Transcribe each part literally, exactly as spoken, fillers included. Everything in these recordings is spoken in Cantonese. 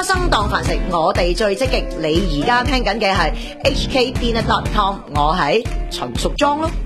生當飯食，我哋最積極。你而家聽緊嘅係 H K Dinner dot com， 我係陳淑莊咯。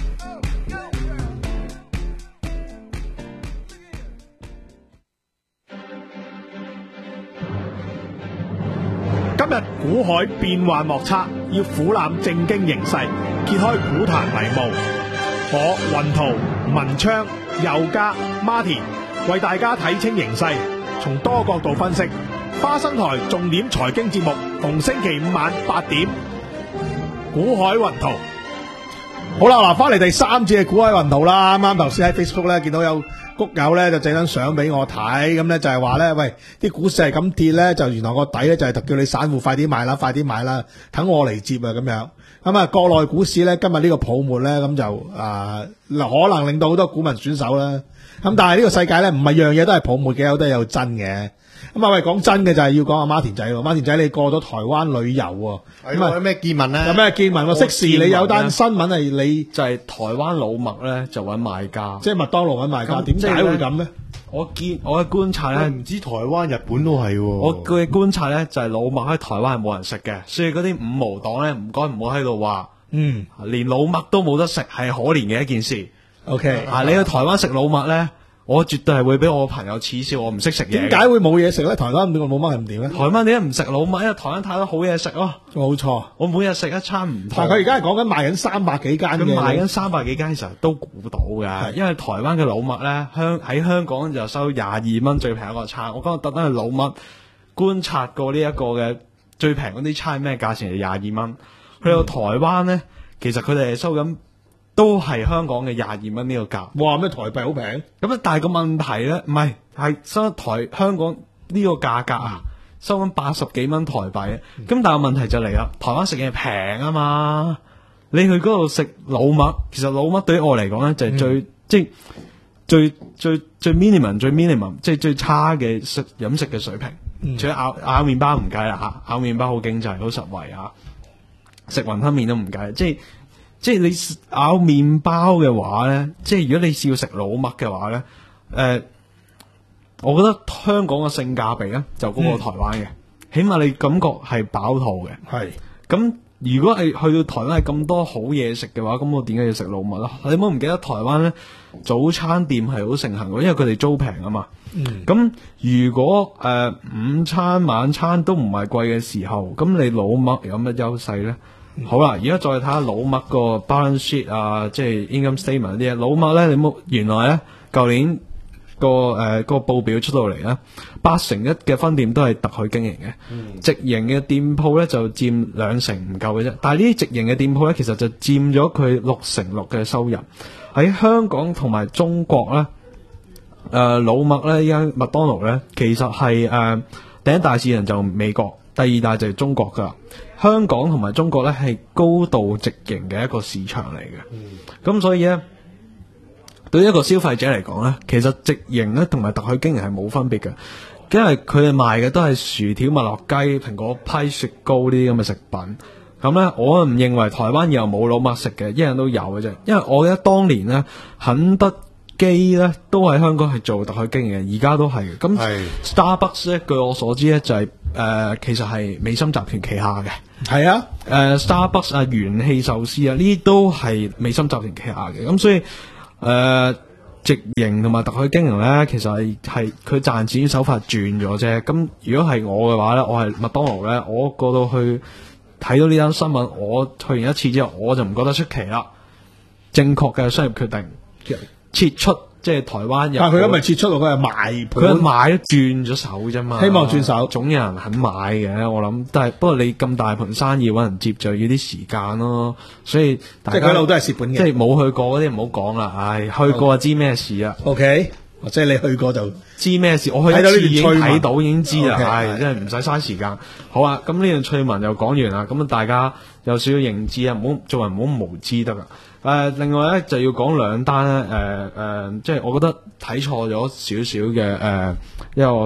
今日股海變幻莫測，要俯瞰正經形勢，揭開股壇迷霧。我雲圖、文昌、佑嘉、Martin 為大家睇清形勢，從多角度分析。花生台重點財經節目，逢星期五晚八點，股海雲圖。好啦，嗱，翻嚟第三節嘅股海雲圖啦。啱啱頭先喺 Facebook 咧見到有谷友咧就整張相俾我睇，咁咧就係話咧，喂，啲股市係咁跌咧，就原來個底咧就係叫你散戶快啲買啦，快啲買啦，等我嚟接啊咁樣。咁啊，國內股市咧今日呢個泡沫咧，咁就啊、呃、可能令到好多股民損手啦。咁但係呢個世界咧唔係樣嘢都係泡沫嘅，有都係有真嘅。咁啊，喂，講真嘅就係要講阿 Martin 仔喎，Martin 仔你過咗台灣旅遊喎，咁啊有咩見聞咧？ 有咩見聞？我適時你有單新聞係你就係台灣老麥咧就揾賣家， 即係麥當勞揾賣家，點解會咁咧？ 我見我嘅觀察咧， 唔知台灣、日本都係喎。 我嘅觀察咧就係老麥喺台灣係冇人食嘅，所以嗰啲五毛黨咧唔該唔好喺度話， 嗯， 連老麥都冇得食係可憐嘅一件事。 OK， 啊，你去台灣食老麥咧？我絕對係會俾我朋友恥笑，我唔識食嘢。 點解會冇嘢食咧？台灣點解冇乜係唔掂咧？ 台灣點解唔食老麥？因為台灣太多好嘢食咯。 冇錯， 我每日食一餐唔同。 但係佢而家係講緊賣緊三百幾間嘅， 佢賣緊三百幾間，其實都估到嘅。因為台灣嘅老麥咧，香喺香港就收廿二蚊最平一個餐。我今日特登去老麥觀察過呢一個嘅最平嗰啲餐咩價錢係廿二蚊。去到台灣咧，其實佢哋係收緊。都係香港嘅廿二蚊呢個價， 哇！咩台幣好平咁啊？但係個問題咧，唔係係收台香港呢個價格啊，收緊八十幾蚊台幣。咁、嗯、但係問題就嚟啦，台灣食嘢平啊嘛，你去嗰度食老麥，其實老麥對於我嚟講咧就係最、嗯、即係最最最 minimum 最 minimum 即係最差嘅食飲食嘅水平。嗯、除咗咬咬麵包唔計啦吓，咬麵包好經濟好實惠啊，食雲吞麵都唔計，即係。即係你咬麵包嘅話咧，即係如果你要食老麥嘅話咧，誒、呃，我覺得香港嘅性價比咧就高過台灣嘅、嗯，起碼你感覺係飽肚嘅。係，咁如果係去到台灣係咁多好嘢食嘅話，咁我點解要食老麥咯？你唔好唔記得台灣咧早餐店係好盛行嘅，因為佢哋租平啊嘛。咁、嗯、如果誒、呃、午餐晚餐都唔係貴嘅時候，咁你老麥有乜優勢咧？好啦，而家再睇下老麥個 balance sheet 啊，即係 income statement 啲嘢。老麥咧，你冇原來咧，舊年個誒、呃、個報表出到嚟咧，八成一嘅分店都係特許經營嘅、嗯，直營嘅店鋪咧就佔兩成唔夠嘅啫。但係呢啲直營嘅店鋪咧，其實就佔咗佢六成六嘅收入。喺香港同埋中國咧，誒、呃、老麥咧，依家麥當勞咧，其實係誒、呃、第一大市場就美國，第二大就係中國噶。香港同埋中國咧係高度直營嘅一個市場嚟嘅，咁、嗯、所以咧對於一個消費者嚟講咧，其實直營咧同埋特許經營係冇分別嘅，因為佢哋賣嘅都係薯條、麥樂雞、蘋果批、雪糕呢啲咁嘅食品。咁咧，我唔認為台灣以後冇老麥食嘅，一樣都有嘅啫。因為我記得當年咧，肯德基咧都喺香港係做特許經營嘅，而家都係嘅。咁 Starbucks 咧，據我所知咧就係、是、誒、呃，其實係美心集團旗下嘅。係啊，誒、呃、Starbucks 啊，元氣壽司啊，呢啲都係美心集團旗下嘅。咁所以誒、呃，直營同埋特許經營咧，其實係係佢賺錢手法轉咗啫。咁如果係我嘅話咧，我係麥當勞咧，我過到去睇到呢單新聞，我去完一次之後，我就唔覺得出奇啦。正確嘅商業決定，撤出。即係台灣， 但係佢咁咪撤出，佢係賣， 佢買咗轉咗手啫嘛。 希望轉手， 總有人肯買嘅。我諗，但係不過你咁大盤生意揾人接就要啲時間咯。所以大家即係佢一路都係蝕本嘅。即係冇去過嗰啲唔好講啦。唉，去過就知咩事啊。 O K，即係你去過就知咩事。我去一次已經睇到，已經知啦。 Okay, 唉，真係唔使嘥時間。好啊，咁呢樣趣聞又講完啦。咁大家有少少認知啊，唔好做人唔好無知得噶。誒、呃，另外咧就要講兩單咧，誒、呃、誒、呃，即係我覺得睇錯咗少少嘅誒一個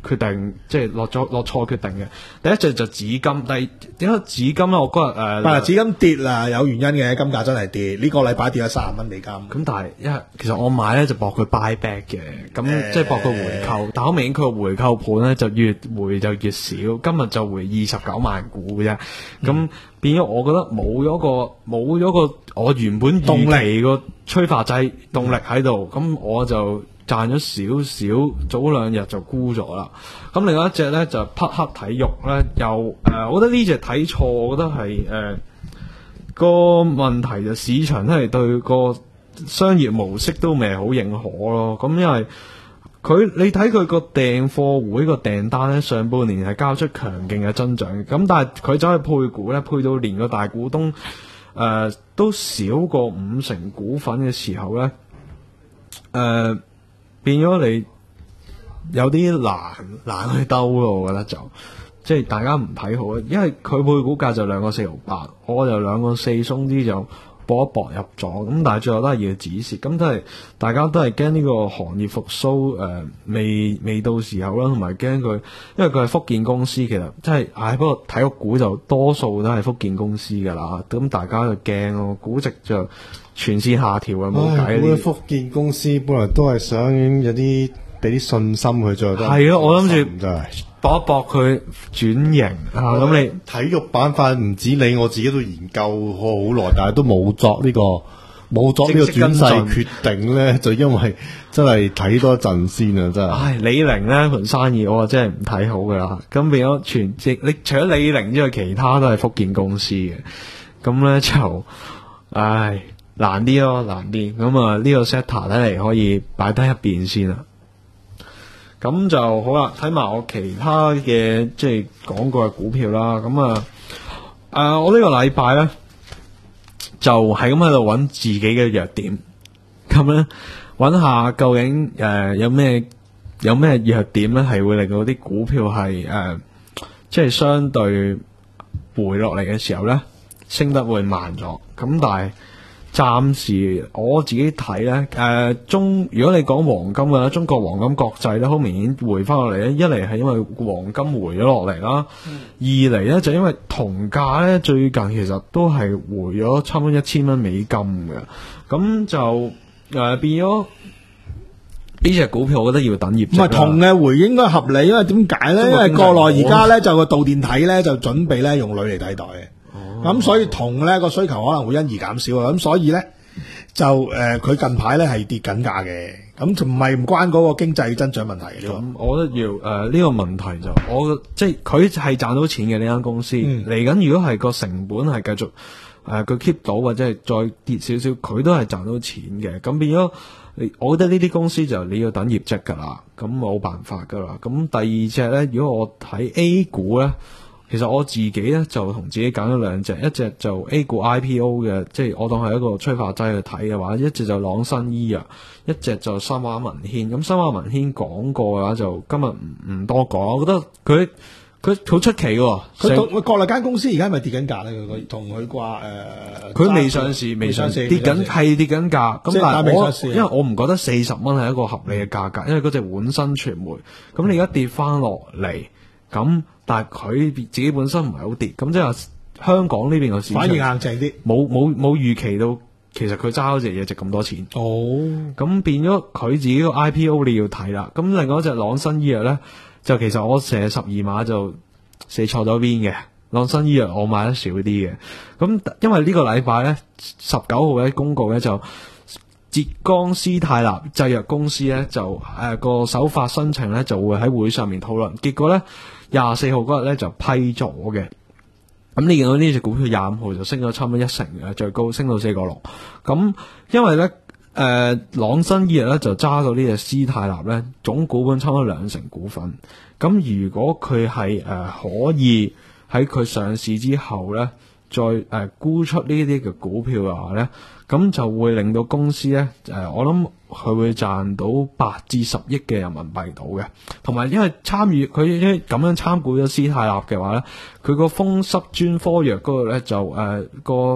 決定，即係落咗落錯決定嘅。第一隻就紫金，但係點解紫金咧？我嗰日誒， 嗱，紫金跌啦，有原因嘅，金價真係跌，呢、個禮拜跌咗三十蚊美金。 咁但係因為其實我買咧就搏佢 buy back 嘅，咁、 誒即係搏佢回購，但好明顯佢個回購盤咧就越回就越少，今日就回二十九萬股嘅啫，咁、 嗯、 變咗我覺得冇咗個冇咗個我原本預期個催化劑動力喺度，咁我就賺咗少少，早兩日就沽咗啦。咁另外一隻咧就匹克體育咧，又誒、呃，我覺得呢隻睇錯，我覺得係誒、呃、個問題就市場都係對個商業模式都未係好認可咯。咁因為佢你睇佢個訂貨會個訂單咧，上半年係交出強勁嘅增長，咁但係佢走去配股咧，配到連個大股東誒、呃、都少過五成股份嘅時候咧，誒、呃。變咗你有啲難難去兜咯，我覺得就即係大家唔睇好啊，因為佢配股價就兩個四毫八，我就兩個四鬆啲就搏一搏入咗，咁但係最後都係要止蝕，咁都係大家都係驚呢個行業復甦誒未未到時候啦，同埋驚佢，因為佢係福建公司，其實即係唉，不過體育股就多數都係福建公司㗎啦，咁大家就驚咯，估值就全線下調啊，冇計呢啲。 福建公司本來都係想有啲俾啲信心佢，最後都係啊，我諗住真係搏一搏佢轉型啊，咁你體育板塊唔止你，我自己都研究過好耐，但係都冇作呢、個冇作呢個轉勢決定咧，就因為真係睇多一陣先啊，真係。 唉，李寧呢盤生意我真係唔睇好噶啦，咁變咗全即你除咗李寧之外，其他都係福建公司嘅，咁咧就唉難啲咯，難啲，咁啊呢個 set 睇嚟可以擺低一邊先啦。咁就好啦，睇埋我其他嘅即係講過嘅股票啦。咁啊，誒、呃，我呢個禮拜咧就係咁喺度揾自己嘅弱點，咁咧揾下究竟誒、呃、有咩有咩弱點咧，係會令到啲股票係誒、呃、即係相對回落嚟嘅時候咧，升得會慢咗。咁但係暫時我自己睇咧，誒、呃、中如果你講黃金嘅咧，中國黃金國際咧，好明顯回翻落嚟咧。一嚟係因為黃金回咗落嚟啦，嗯、二嚟咧就因為銅價咧最近其實都係回咗差唔多一千蚊美金嘅，咁就誒、呃、變咗呢隻股票，我覺得要等業績。 唔係銅嘅回應該合理，因為點解咧？因為國內而家咧就個導電體咧就準備咧用鋁嚟替代嘅。咁、哦、所以銅咧個需求可能會因而減少啊，咁所以咧就誒佢、呃、近排咧係跌緊價嘅，咁就唔係唔關嗰個經濟增長問題嘅。 咁我覺得要誒呢、呃這個問題就我即係佢係賺到錢嘅呢間公司嚟緊，嗯、如果係個成本係繼續誒佢 keep 到或者係再跌少少，佢都係賺到錢嘅。咁變咗，我覺得呢啲公司就你要等業績噶啦，咁冇辦法噶啦。咁第二隻咧，如果我睇 A 股咧。其實我自己咧就同自己揀咗兩隻，一隻就 A 股 I P O 嘅，即係我當係一個催化劑去睇嘅話，一隻就朗新醫藥，一隻就新華文軒。咁新華文軒講過嘅話，就今日唔唔多講。我覺得佢佢好出奇嘅， 佢同國內間公司而家係咪跌緊價咧？佢同佢掛誒， 佢未上市，未上市跌緊係跌緊價。咁但係我因為我唔覺得四十蚊係一個合理嘅價格，因為嗰隻換新傳媒，咁你而家跌翻落嚟咁。但係佢自己本身唔係好跌，咁即係話香港呢邊個市場反而硬淨啲， 冇冇冇預期到，其實佢揸嗰隻嘢值咁多錢。哦，咁變咗佢自己個 I P O 你要睇啦。咁另外一隻朗新醫藥咧，就其實我射十二碼就射錯咗邊嘅。朗新醫藥我買得少啲嘅。咁因為呢個禮拜咧十九號嘅公告咧就浙江斯泰納製藥公司咧就誒個、呃、首發申請咧就會喺會上面討論，結果咧。廿四號嗰日咧就批咗嘅，咁你見到呢隻股票廿五號就升咗差唔多一成嘅，最高升到四個六。咁因為咧，誒、呃、朗新醫藥咧就揸到呢隻斯泰納咧總股本差唔多兩成股份。咁如果佢係誒可以喺佢上市之後咧，再誒、呃、沽出呢啲嘅股票嘅話咧，咁就會令到公司咧誒、呃，我諗佢會賺到八至十億嘅人民幣到嘅。同埋因為參與佢因為咁樣參股咗斯泰納嘅話咧，佢個風濕專科藥嗰度咧就誒、呃、個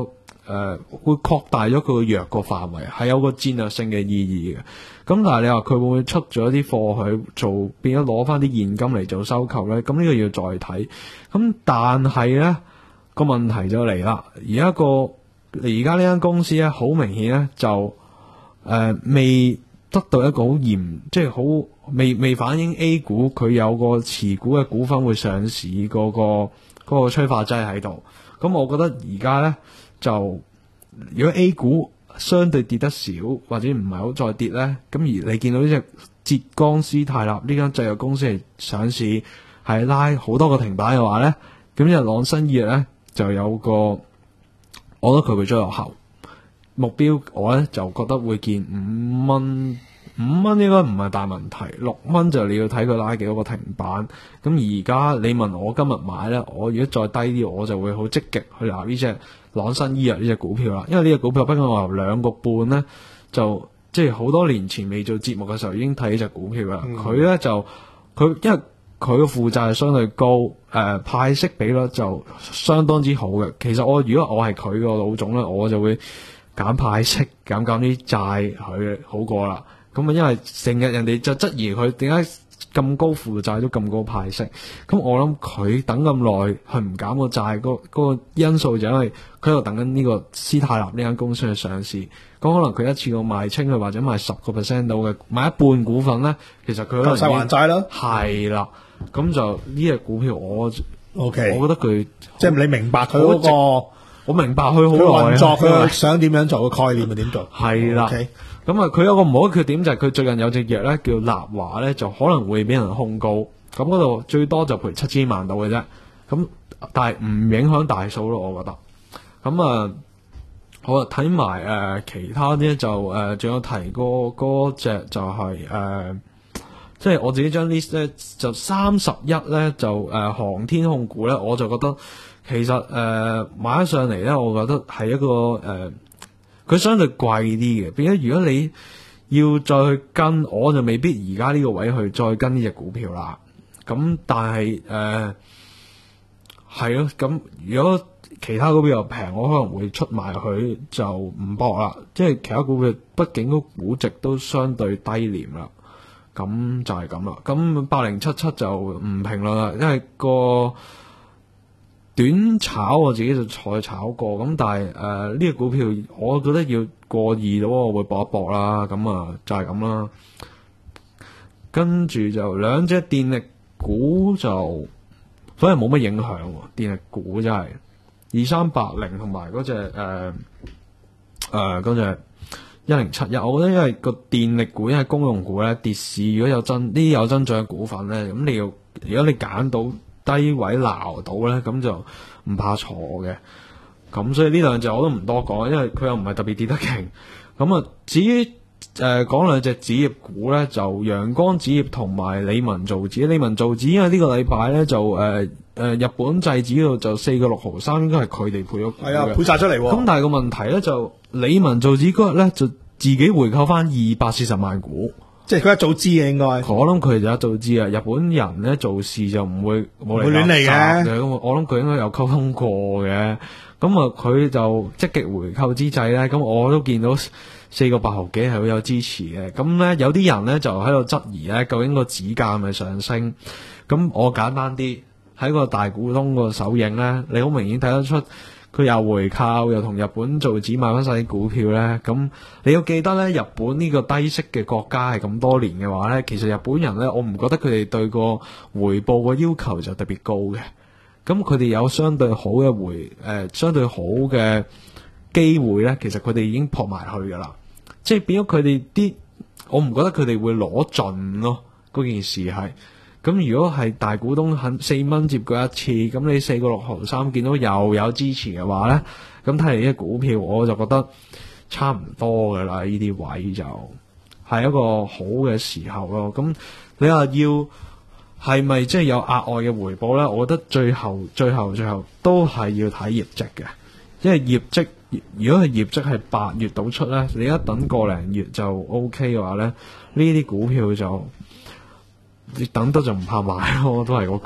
誒會擴大咗佢個弱個範圍，係有個戰略性嘅意義嘅。咁但係你話佢會唔會出咗啲貨去做，變咗攞翻啲現金嚟做收購咧？咁呢個要再睇。咁但係咧個問題就嚟啦，而家個而家呢間公司咧，好明顯咧就誒、呃、未得到一個好嚴，即係好未未反映 A 股佢有個持股嘅股份會上市嗰、嗰個嗰、嗰個催化劑喺度。咁我覺得而家咧就如果 A 股相對跌得少或者唔係好再跌咧，咁而你見到呢隻浙江斯泰納呢間製藥公司係上市係拉好多個停板嘅話咧，咁日朗新藥咧就有個，我覺得佢會追落後目標，我咧就覺得會見五蚊，五蚊應該唔係大問題，六蚊就你要睇佢拉幾多個停板。咁而家你問我今日買咧，我如果再低啲，我就會好積極去拿呢隻朗新醫藥呢隻股票啦，因為呢隻股票畢竟我由兩個半咧，就即係好多年前未做節目嘅時候已經睇呢隻股票啦。佢咧、嗯、就佢因為佢嘅負債係相對高，誒、呃、派息比率就相當之好嘅。其實我如果我係佢個老總咧，我就會減派息，減減啲債佢好過啦。咁啊，因為成日人哋就質疑佢點解咁高負債都咁高派息，咁我諗佢等咁耐，佢唔減個債，嗰、嗰個因素就因為佢喺度等緊呢個斯泰納呢間公司去上市，咁可能佢一次過賣清佢或者賣十個 percent 到嘅，買一半股份咧，其實佢可能夠晒還債啦。 係啦，咁就呢隻股票我 OK， 我覺得佢即係你明白佢嗰、嗰個， 我明白佢好耐運作，佢想點樣做個概念係點做？ 係啦。 Okay。 咁啊，佢有個唔好嘅缺點就係佢最近有隻藥咧叫立華咧，就可能會俾人控告，咁嗰度最多就賠七千萬到嘅啫。咁但係唔影響大數咯，我覺得。咁啊，好啊，睇埋誒其他啲就誒，仲、呃、有提過嗰隻就係、是、誒，即、呃、係、就是、我自己張 list 咧就三十一咧就誒、呃、航天控股咧，我就覺得其實誒、呃、買咗上嚟咧，我覺得係一個誒。呃佢相對貴啲嘅，變咗如果你要再去跟，我就未必而家呢個位去再跟呢隻股票啦。咁但係誒係咯，咁、呃、如果其他股票又平，我可能會出賣佢就唔搏啦。即係其他股票，畢竟個估值都相對低廉啦。咁就係咁啦。咁八零七七就唔評論啦，因為個短炒我自己就再炒過，咁但係誒呢個股票我覺得要過二到我會搏一搏啦，咁啊就係咁啦。跟住就兩隻電力股就所以冇乜影響，電力股真係二三八零同埋嗰隻誒誒嗰隻一零七一，我覺得因為個電力股因為公用股咧跌市，如果有增啲有增長嘅股份咧，咁你要如果你揀到低位撈到咧，咁就唔怕坐嘅。咁所以呢兩隻我都唔多講，因為佢又唔係特別跌得勁。咁啊，至於誒講兩隻紙業股咧，就陽光紙業同埋理文造紙。理文造紙因為呢個禮拜咧就誒誒、呃、日本製紙度就四個六毫三，應該係佢哋配咗股嘅。 係啊，配晒出嚟。咁但係個問題咧就理文造紙嗰日咧就自己回購翻二百四十萬股。 即係佢一早知嘅應該， 我諗佢就一早知啊！日本人咧做事就唔會冇亂嚟嘅。 我諗佢應該有溝通過嘅。咁啊，佢就積極回購之際咧，咁我都見到四個八毫幾係好有支持嘅。咁咧有啲人咧就喺度質疑咧，究竟個指價係咪上升？咁我簡單啲喺個大股東個手影咧，你好明顯睇得出。佢又回購，又同日本造紙買翻晒啲股票咧，咁你要記得咧，日本呢個低息嘅國家係咁多年嘅話咧，其實日本人咧，我唔覺得佢哋對個回報個要求就特別高嘅，咁佢哋有相對好嘅回誒、呃，相對好嘅機會咧，其實佢哋已經撲埋去噶啦，即係變咗佢哋啲，我唔覺得佢哋會攞盡咯，嗰件事係。咁如果係大股東肯四蚊接過一次，咁你四個六毫三見到又有支持嘅話咧，咁睇嚟呢隻股票我就覺得差唔多㗎啦，呢啲位就係一個好嘅時候咯。咁你話要係咪即係有額外嘅回報咧？我覺得最後最後最後都係要睇業績嘅，因為業績如果係業績係八月到出咧，你一等個零月就 O K 嘅話咧，呢啲股票就。你等得就唔怕買咯，都係嗰句啦。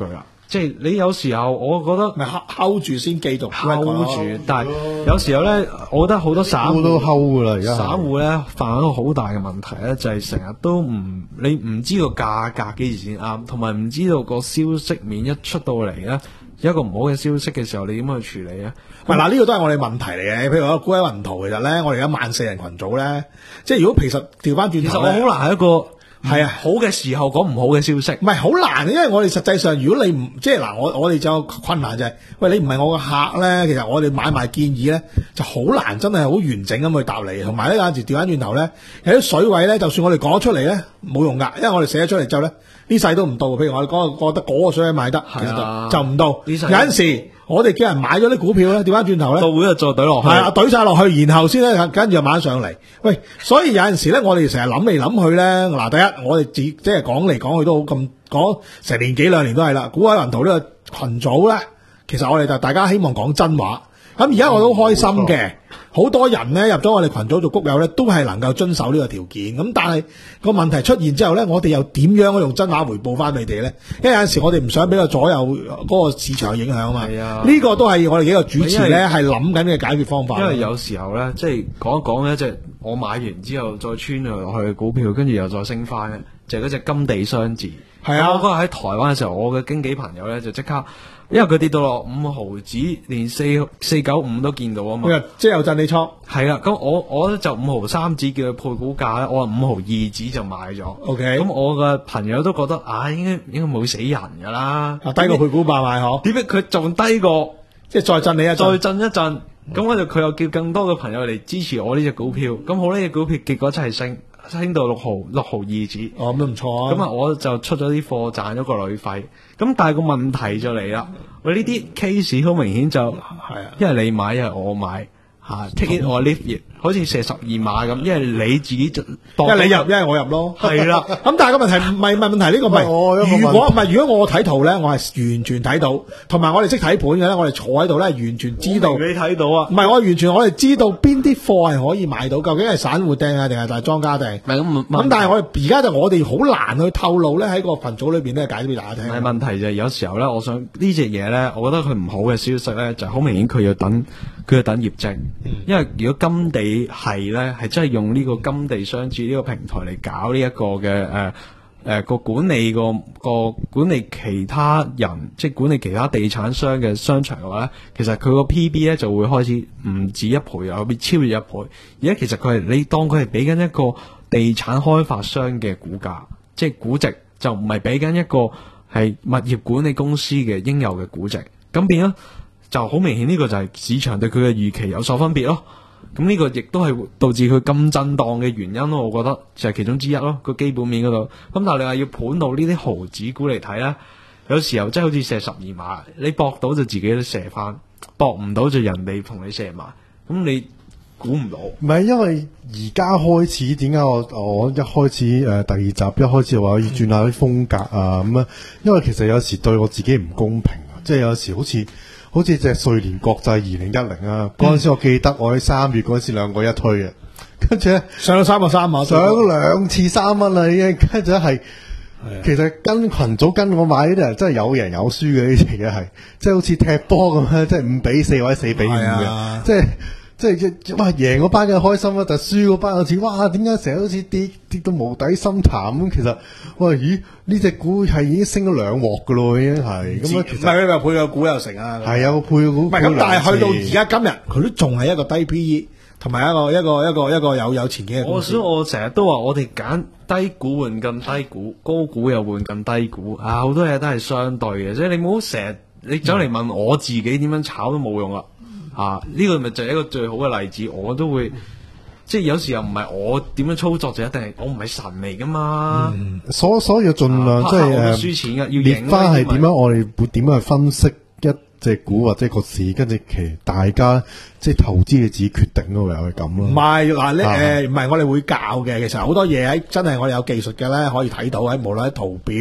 即係你有時候我覺得咪 hold 住先繼續 hold 住，但係有時候咧，我覺得好多散戶都 hold 噶啦，而家散戶咧犯一個好大嘅問題咧，就係成日都唔你唔知個價格幾時先啱，同埋唔知道個消息面一出到嚟咧，有一個唔好嘅消息嘅時候，你點樣去處理啊？ 唔係嗱，呢個都係我哋問題嚟嘅。譬如話股海雲圖，其實咧，我哋而家萬四人群組咧，即係如果其實調翻轉頭， 其實我好難喺一個係啊好嘅時候講唔好嘅消息， 唔係好難，因為我哋實際上，如果你唔即係嗱，我我哋就有困難就係、是，喂，你唔係我個客咧，其實我哋買賣建議咧就好難，真係好完整咁去答你。同埋咧有陣時調翻轉頭咧，有啲水位咧，就算我哋講出嚟咧冇用㗎，因為我哋寫咗出嚟之後咧，呢世都唔到。譬如我哋講覺得嗰個水位買得，其實啊就就唔到。有呢世陣時我哋叫人買咗啲股票咧，調翻轉頭咧。 到會就再懟落去， 係啊，懟晒落去，然後先咧，跟住就買上嚟。喂，所以有陣時咧，我哋成日諗嚟諗去咧，嗱，第一，我哋自即係講嚟講去都好咁講成年幾兩年都係啦。股海雲圖呢個群組咧，其實我哋就大家希望講真話。咁而家我都開心嘅，好多人咧入咗我哋群組做谷友咧，都係能夠遵守呢個條件。咁但係個問題出現之後咧，我哋又點樣用真話回報翻你哋咧？因為有陣時我哋唔想俾個左右嗰個市場影響啊嘛。 係啊， 呢個都係我哋幾個主持咧係諗緊嘅解決方法。 因為有時候咧，即係講一講咧，即係我買完之後再穿落去嘅股票，跟住又再升翻嘅，就係嗰隻金地雙字。 係啊， 我嗰日喺台灣嘅時候，我嘅經紀朋友咧就即刻，因為佢跌到落五毫子，連四四九五都見到啊嘛。 即係有震你倉。 係啦，咁我我咧就五毫三子叫佢配股價咧，我話五毫二子就買咗。 O K， 咁我嘅朋友都覺得啊，應該應該冇死人噶啦， 啊低過配股價買嗬。 點解佢仲低過？ 即係再震你一再震一震，咁我就佢又叫更多嘅朋友嚟支持我呢隻股票。咁好呢隻股票結果真係升。升到六毫六毫二子， 哦咁都唔錯啊！ 咁啊，我就出咗啲貨，賺咗個旅費。咁但係個問題就嚟啦，喂呢啲 case 好明顯就係啊， 因為你買，因為我買吓 take it or leave it，好似射十二碼咁，因為你自己就， 因為你入，因為我入咯， 係啦。 咁但係個問題唔係唔係問題，呢個唔係。如果唔係，如果我睇圖咧，我係完全睇到，同埋我哋識睇盤嘅咧，我哋坐喺度咧，完全知道。 你睇到啊？ 唔係我完全我哋知道邊啲貨係可以買到，究竟係散戶訂啊，定係大莊家訂？ 咁咁，但係我哋而家就我哋好難去透露咧，喺個群組裏邊咧解俾大家聽。 唔係問題就係有時候咧，我想呢隻嘢咧，我覺得佢唔好嘅消息咧，就係好明顯佢要等佢要等業績，因為如果金地係咧係真係用呢個金地商字呢個平台嚟搞呢一個嘅誒誒個管理個個管理其他人，即係管理其他地產商嘅商場嘅話咧，其實佢個 P B 咧就會開始唔止一倍，又會超越一倍。而家其實佢係你當佢係俾緊一個地產開發商嘅股價，即係估值，就唔係俾緊一個係物業管理公司嘅應有嘅估值。咁變咗就好明顯，呢個就係市場對佢嘅預期有所分別咯。咁呢個亦都係導致佢咁震盪嘅原因咯，我覺得就係其中之一咯，個基本面嗰度。咁但係你話要盤到呢啲毫子股嚟睇咧，有時候真係好似射十二碼，你搏到就自己都射翻，搏唔到就人哋同你射埋，咁你估唔到。 唔係因為而家開始點解我我一開始誒、呃、第二集一開始話要轉下啲風格啊咁啊，因為其實有時對我自己唔公平啊，即係有時好似。好似隻瑞聯國際二零一零啊，嗰陣時我記得我喺三月嗰陣時兩個一推嘅，跟住咧上咗三個三啊， 上兩次三蚊啦已經，跟住係其實跟群組跟我買呢啲人真係有贏有輸嘅呢隻嘢係，即係好似踢波咁樣，即係五比四或者四比五嘅，即係。即係哇贏嗰班嘅開心啦，但係輸嗰班好似哇點解成日好似跌跌到無底深潭咁？其實喂咦呢隻股係已經升咗兩鑊噶咯，已經係咁啊！其實唔係佢話配個股又成啊，係有個配股， 唔係咁，但係去到而家今日佢都仲係一個低 P E，同埋一個一個一個一個有有前景嘅公司。 我所以我成日都話我哋揀低股換更低股，高股又換更低股啊！好多嘢都係相對嘅，所以你唔好成日你走嚟問我自己點樣炒都冇用啦。啊！呢、這個咪就係一個最好嘅例子，我都會即係有時候唔係我點樣操作就一定係我唔係神嚟噶嘛。 嗯、所所以要盡量、啊、即係誒， 輸錢嘅要列翻係點樣，我哋會點樣去分析一隻股或者個市，跟住其大家即係投資嘅自己決定咯，唯有係咁咯。 唔係嗱，呢誒唔係我哋會教嘅，其實好多嘢喺真係我哋有技術嘅咧，可以睇到喺無論喺圖表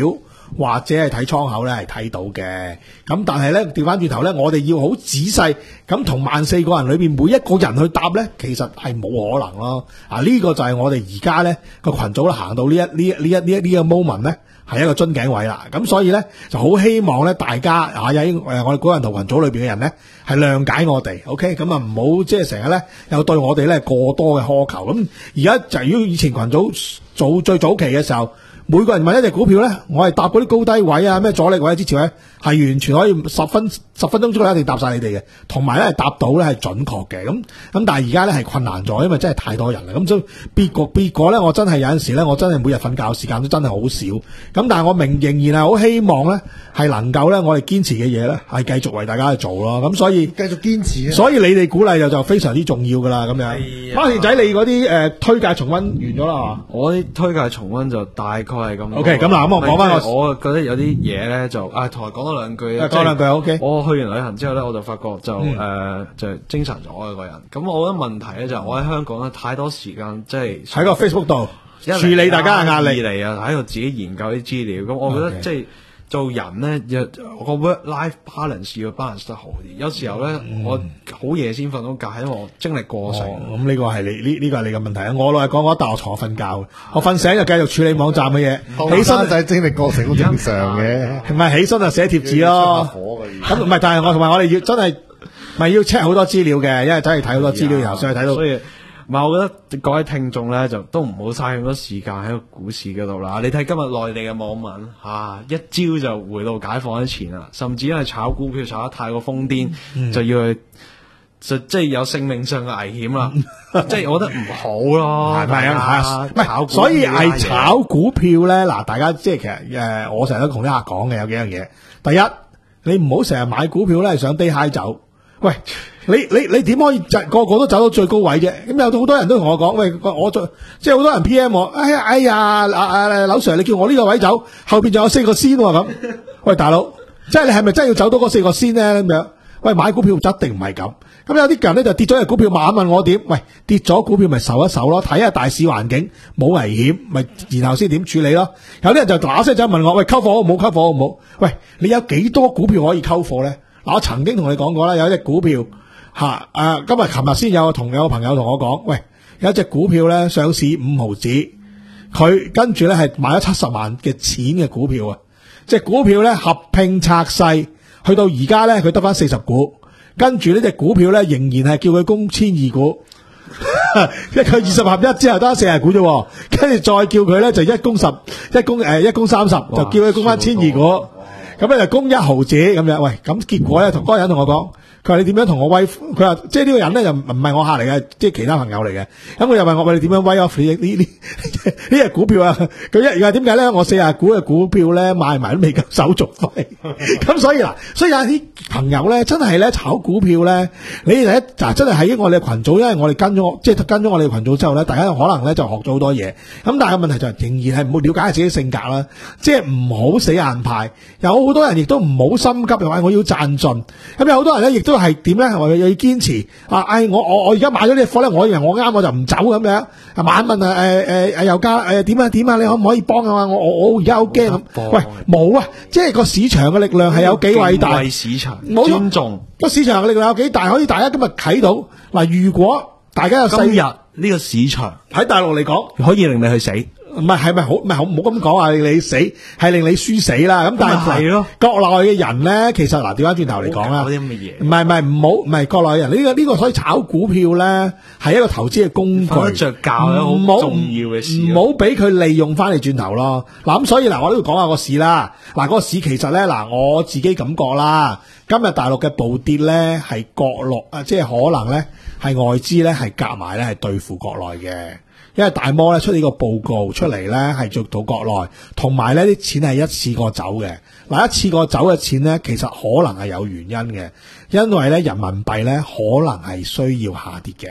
或者係睇倉口咧係睇到嘅。咁但係咧調翻轉頭咧，我哋要好仔細咁同萬四個人裏邊每一個人去答咧，其實係冇可能咯。啊，呢個就係我哋而家咧個群組行到呢一呢一呢一呢一呢個 moment 咧。係一個樽頸位啦，咁所以咧就好希望咧大家啊喺誒我哋古人圖群組裏邊嘅人咧係諒解我哋 ，OK， 咁啊唔好即係成日咧又對我哋咧過多嘅苛求。咁而家就如果以前群組早最早期嘅時候，每個人問一隻股票咧，我係答嗰啲高低位啊、咩阻力位之前咧，係完全可以十分十分鐘之內一定答晒你哋嘅，同埋咧答到咧係準確嘅。咁咁但係而家咧係困難咗，因為真係太多人啦。咁所以別個別個咧，我真係有陣時咧，我真係每日瞓覺時間都真係好少。咁但係我明仍然係好希望咧，係能夠咧我哋堅持嘅嘢咧係繼續為大家去做咯。咁所以繼續堅持啊！ 所以你哋鼓勵就就非常之重要噶啦。咁樣，孖田仔你嗰啲誒推介重溫完咗啦嘛？ 我啲推介重溫就大概係咁。 OK，咁嗱，咁我講翻我， 我覺得有啲嘢咧就啊，同埋講多兩句。 講兩句 OK。 我去完旅行之後咧，我就發覺就誒、嗯呃、就精神咗嘅個人。咁我覺得問題咧就係我喺香港咧太多時間即係喺個 Facebook 度處理大家嘅壓力嚟啊，喺度自己研究啲資料。咁我覺得、okay. 即係。做人咧，個 work-life balance 要 balance 得好啲。有時候咧、嗯，我好夜先瞓到覺，因為我精力過剩。咁、哦、呢個係你呢呢個係你嘅問題啊！我老係講，我一大學床瞓覺，我瞓醒就繼續處理網站嘅嘢、嗯。起身就係精力過剩，好正常嘅。唔係起身就寫貼紙咯。咁唔係，但係我同埋我哋要真係咪要 check 好多資料嘅，因為真係睇好多資料，然後上去睇到。所以唔係，我覺得各位聽眾咧就都唔好嘥咁多時間喺個股市嗰度啦。你睇今日內地嘅網民啊，一朝就回到解放之前啦，甚至因為炒股票炒得太過瘋癲、嗯，就要去就即係有性命上嘅危險啦。即係我覺得唔好咯，係咪啊？唔係，所以係炒股票咧。嗱，大家即係其實誒、呃，我成日都同啲客講嘅有幾樣嘢。第一，你唔好成日買股票咧，係想低 high 走。喂，你你你點可以就個個都走到最高位啫？咁有好多人都同我講，喂，我最即係好多人 P M 我，哎呀哎呀，阿阿劉 Sir，你叫我呢個位走，後邊仲有四個先喎咁。喂，大佬，即係你係咪真係要走到嗰四個先咧？咁樣，喂，買股票一定唔係咁。咁有啲人咧就跌咗隻股票，猛問我點？喂，跌咗股票咪守一守咯，睇下大市環境冇危險，咪然後先點處理咯。有啲人就嗱聲就問我，喂，溝貨好唔好？溝貨好唔好？喂，你有幾多股票可以溝貨咧？嗱，我曾經同你講過啦，有一隻股票吓，誒、啊，今日琴日先有同有個朋友同我講，喂，有一隻股票咧上市五毫子，佢跟住咧係買咗七十萬嘅錢嘅股票啊，即係股票咧合併拆細，去到而家咧佢得翻四十股，跟住呢隻股票咧仍然係叫佢供千二股，因為佢二十合一之後得四十股啫，跟住再叫佢咧就一供十，一供誒一供三十，就叫佢供翻千二股。咁咧就供一毫子咁樣，喂，咁結果咧同嗰個人同我講，佢話你點樣同我威？佢話即係呢個人咧就唔唔係我客嚟嘅，即係其他朋友嚟嘅。咁佢又問我，喂，你點樣威 off 呢呢呢呢隻股票啊？佢一而家點解咧？我四十股嘅股票咧賣埋都未夠手續費。咁所以嗱，所以有啲朋友咧真係咧炒股票咧，你第一嗱真係喺我哋嘅群組，因為我哋跟咗即係跟咗我哋嘅群組之後咧，大家可能咧就學咗好多嘢。咁但係個問題就係仍然係唔好了解自己性格啦，即係唔好死硬派。有好多人亦都唔好心急，話我要賺盡。咁有好多人咧，亦都係點咧？話又要堅持啊！唉，我我我而家買咗呢隻貨咧，我以為我啱，我就唔走咁樣。啊，晚問啊，誒誒誒，油價誒點啊點啊？你可唔可以幫啊？我我我而家好驚咁。喂，冇啊！即係個市場嘅力量係有幾偉大？為市場尊重個市場嘅力量有幾大？可以大家今日睇到嗱，如果大家有今日呢個市場喺大陸嚟講，可以令你去死。唔係係咪好唔係好唔好咁講啊？令你死係令你輸死啦。咁但係咯，國內嘅人咧，其實嗱，調翻轉頭嚟講啦，啲咁嘅嘢，唔係唔係唔好唔係國內嘅人呢、呢個呢、呢個所以炒股票咧係一個投資嘅工具，着教好重要嘅事，唔好俾佢利用翻你轉頭咯。嗱咁所以嗱，我都要講下個市啦。嗱、嗰個市其實咧嗱，我自己感覺啦，今日大陸嘅暴跌咧係國內啊，即係可能咧係外資咧係夾埋咧係對付國內嘅。因為大摩咧出呢個報告出嚟咧，係做到國內，同埋呢啲錢係一次過走嘅。嗱，一次過走嘅錢咧，其實可能係有原因嘅，因為咧人民幣咧可能係需要下跌嘅，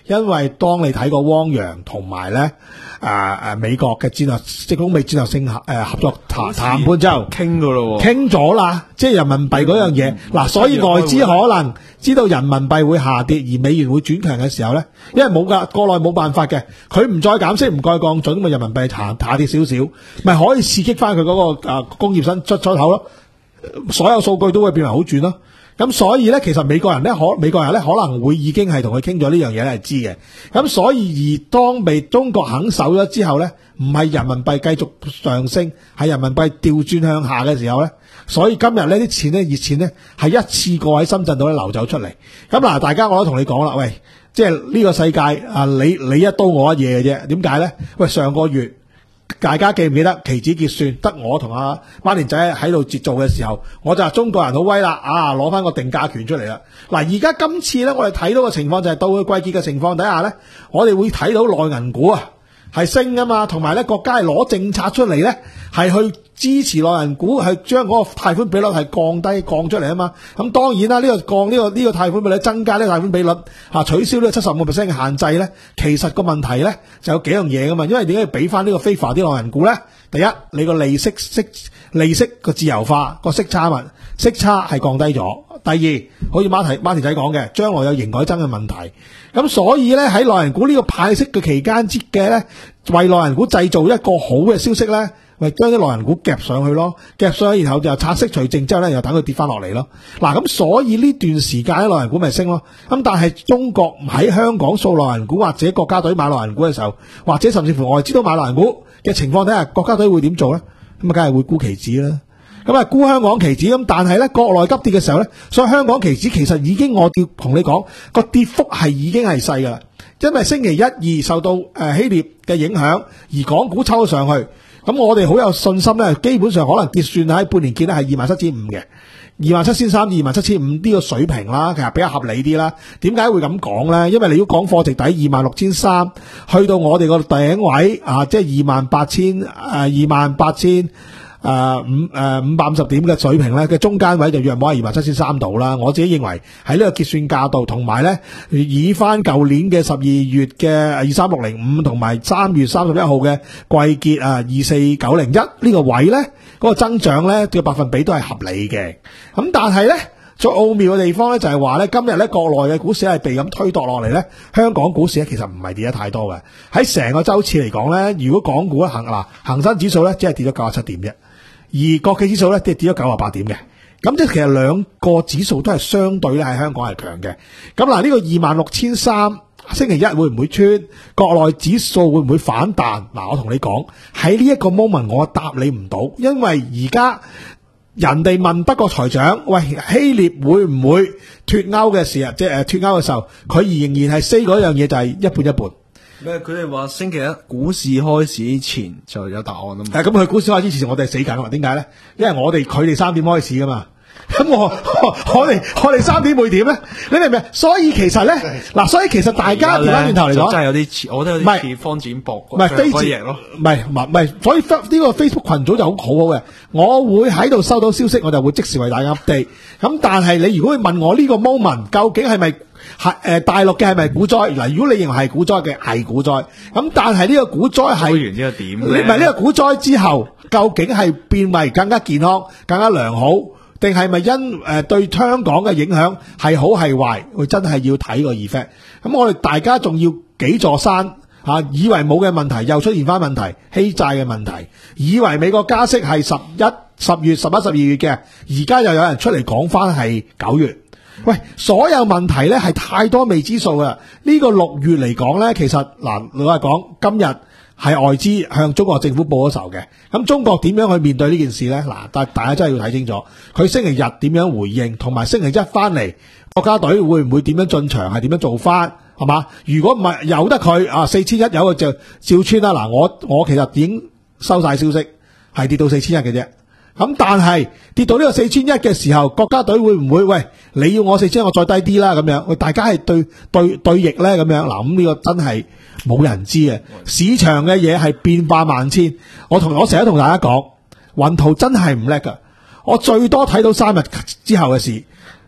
因為當你睇過汪洋同埋咧誒誒美國嘅戰略即係中美戰略性合誒合作談談判之後傾噶咯， 傾咗啦，即係人民幣嗰樣嘢嗱，所以外資可能知道人民幣會下跌，而美元會轉強嘅時候咧，因為冇噶國內冇辦法嘅，佢唔再減息唔再降準，咁咪人民幣下下跌少少，咪可以刺激翻佢嗰個誒工業新出出口咯，所有數據都會變為好轉咯。咁所以咧，其實美國人咧可美國人咧可能會已經係同佢傾咗呢樣嘢咧係知嘅。咁所以而當被中國肯守咗之後咧，唔係人民幣繼續上升，係人民幣調轉向下嘅時候咧，所以今日呢啲錢咧熱錢咧係一次過喺深圳度咧流走出嚟。咁嗱，大家我都同你講啦，喂，即係呢個世界啊，你你一刀我一嘢嘅啫。點解咧？喂，上個月。大家記唔記得期指結算得我同阿孖年仔喺度接做嘅時候，我就話中國人好威啦，啊攞翻個定價權出嚟啦。嗱，而家今次咧，我哋睇到嘅情況就係到佢季結嘅情況底下咧，我哋會睇到內銀股啊係升噶嘛，同埋咧國家係攞政策出嚟咧，係去支持內銀股，係將嗰個貸款比率係降低降出嚟啊嘛。咁當然啦，呢、呢個降呢、呢個呢、呢個貸款比率增加呢個貸款比率啊，取消呢個七十五個 percent 嘅限制咧，其實個問題咧就有幾樣嘢噶嘛。因為點解要俾翻呢個非法啲內銀股咧？第一，你個利息息利息個自由化個息差物息差係降低咗。第二，好似馬提馬田仔講嘅，將來有營改增嘅問題。咁所以咧喺內銀股呢個派息嘅期間之嘅咧，為內銀股製造一個好嘅消息咧，咪將啲內銀股夾上去咯，夾上去然後就拆息除淨之後咧，又等佢跌翻落嚟咯。嗱，咁所以呢段時間咧內銀股咪升咯。咁但係中國喺香港掃內銀股或者國家隊買內銀股嘅時候，或者甚至乎外資都買內銀股嘅情況底下，國家隊會點做咧？咁啊，梗係會沽期指啦。咁啊，沽香港期指咁，但係咧國內急跌嘅時候咧，所以香港期指其實已經我要同你講個跌幅係已經係細噶啦，因為星期一二受到誒、呃、希臘嘅影響，而港股抽咗上去，咁我哋好有信心咧，基本上可能結算喺半年見咧係二萬七千五嘅，二萬七千三、二萬七千五呢個水平啦，其實比較合理啲啦。點解會咁講咧？因為你要講貨值底二萬六千三，去到我哋個頂位啊，即係二萬八千誒二萬八千。誒、呃、五誒、呃、五百五十點嘅水平咧嘅中間位就約摸係二萬七千三度啦。我自己認為喺呢個結算價度，同埋咧以翻舊年嘅十二月嘅二三六零五，同埋三月三十一號嘅季結啊二四九零一呢個位咧，嗰、那個增長咧嘅百分比都係合理嘅。咁但係咧最奧妙嘅地方咧就係話咧，今日咧國內嘅股市係被咁推墮落嚟咧，香港股市咧其實唔係跌得太多嘅。喺成個週次嚟講咧，如果港股咧恒嗱恒生指數咧只係跌咗九十七點啫。而國企指數咧跌跌咗九十八點嘅，咁即係其實兩個指數都係相對咧喺香港係強嘅。咁嗱呢個二萬六千三星期一會唔會穿？國內指數會唔會反彈？嗱，我同你講喺呢一個 moment 我答你唔到，因為而家人哋問德國財長，喂，希臘會唔會脫歐嘅時候，即係誒脫歐嘅時候，佢仍然係 say 嗰樣嘢就係一半一半。 咩？佢哋話星期一股市開始之前就有答案啊嘛。 係咁，佢股市開始之前，我哋係死緊啊嘛。點解咧？因為我哋佢哋三點開始噶嘛。咁我我哋我哋三點會點咧？你明唔明？所以其實咧，嗱，所以其實大家調翻轉頭嚟講， 真係有啲似，我覺得有啲似方展博， 唔係飛贏咯， 唔係唔係，所以呢個 Facebook 群組就好好好嘅。我會喺度收到消息，我就會即時為大家 update。咁但係你如果會問我呢個 moment 究竟係咪係誒大陸嘅係咪股災？嗱，如果你認為係股災嘅，係股災。咁但係呢個股災係完之後點？ 你唔係呢個股災之後，究竟係變為更加健康、更加良好？定係咪因誒對香港嘅影響係好係壞？佢真係要睇個 effect。咁我哋大家仲要幾座山嚇，以為冇嘅問題又出現翻問題，欺債嘅問題，以為美國加息係十一、十月、十一、十二月嘅，而家又有人出嚟講翻係九月。喂，所有問題咧係太多未知數啊！呢個六月嚟講咧，其實嗱老實講，今日係外資向中國政府報咗仇嘅。咁中國點樣去面對呢件事咧？嗱，大大家真係要睇清楚，佢星期日點樣回應，同埋星期一翻嚟國家隊會唔會點樣進場，係點樣做翻，係嘛？如果唔係由得佢啊，四千一有佢就照穿啦。嗱，我我其實已經收晒消息，係跌到四千一嘅啫。咁但係跌到呢個四千一嘅時候，國家隊會唔會喂你要我四千，我再低啲啦咁樣？喂，大家係對對對弈咧咁樣嗱，咁呢個真係冇人知嘅。市場嘅嘢係變化萬千。我同我成日同大家講，雲圖真係唔叻噶。我最多睇到三日之後嘅事，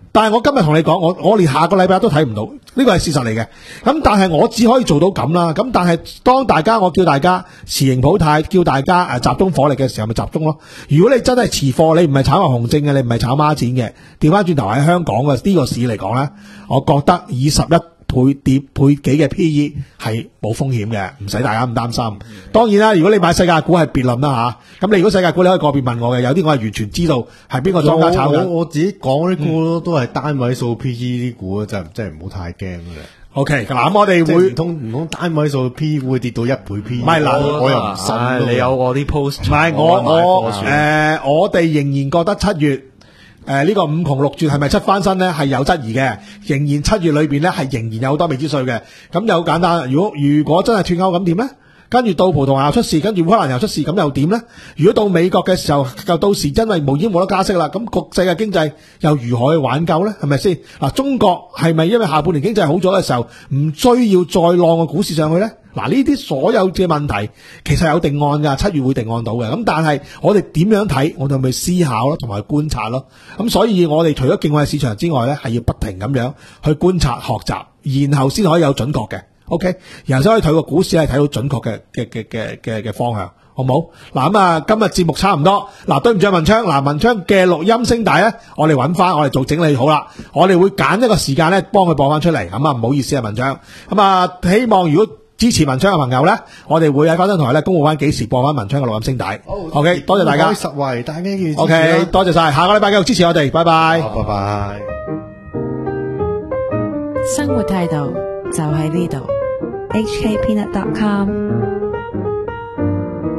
但係我今日同你講，我我連下個禮拜都睇唔到，呢個係事實嚟嘅。咁但係我只可以做到咁啦。咁但係當大家我叫大家持盈保泰，叫大家誒集中火力嘅時候，咪集中咯。如果你真係持貨，你唔係炒牛熊證嘅，你唔係炒孖展嘅，調翻轉頭喺香港嘅呢個市嚟講咧，我覺得二十一倍跌倍幾嘅 P E 係冇風險嘅，唔使大家咁擔心。當然啦，如果你買世界股係別論啦吓，咁你如果世界股你可以個別問我嘅，有啲我係完全知道係邊個莊家炒嘅。 我我自己講啲股都係單位數 P E 啲股，真真係唔好太驚嘅。 O K，嗱咁我哋會唔通唔通單位數 P E 會跌到一倍 P E？ 唔係嗱， 我又唔信咯。 你有我啲 post， 唔係我我誒，我哋仍然覺得七月。誒、呃，呢、這個五窮六絕係咪七翻身呢？係有質疑嘅，仍然七月裏邊呢，係仍然有好多未知數嘅。咁又好簡單，如果如果真係脫歐咁點呢？跟住到葡萄牙又出事，跟住烏克蘭又出事，咁又點呢？如果到美國嘅時候，就到時真係無已經冇得加息啦，咁國際嘅經濟又如何去挽救呢？係咪先？嗱，中國係咪因為下半年經濟好咗嘅時候，唔需要再浪個股市上去呢？嗱，呢啲所有嘅問題其實有定案噶，七月會定案到嘅。咁但係我哋點樣睇，我哋咪思考咯，同埋觀察咯。咁所以我哋除咗敬畏市場之外呢，係要不停咁樣去觀察學習，然後先可以有準確嘅。OK， 然後先可以睇個股市係睇到準確嘅嘅嘅嘅嘅嘅方向，好唔好？嗱咁啊，今日節目差唔多。嗱，對唔住啊，文昌，嗱文昌嘅錄音聲帶咧，我哋揾翻，我哋做整理好啦，我哋會揀一個時間咧，幫佢播翻出嚟。咁啊，唔好意思啊，文昌。咁啊，希望如果支持文昌嘅朋友咧，我哋會喺翻新台咧公佈翻幾時播翻文昌嘅錄音聲帶。好 OK， 多謝大家。 實惠，大家要支持。 OK， 多謝晒，下個禮拜繼續支持我哋，拜拜。 拜拜。 生活態度就喺呢度。H K Peanut dot com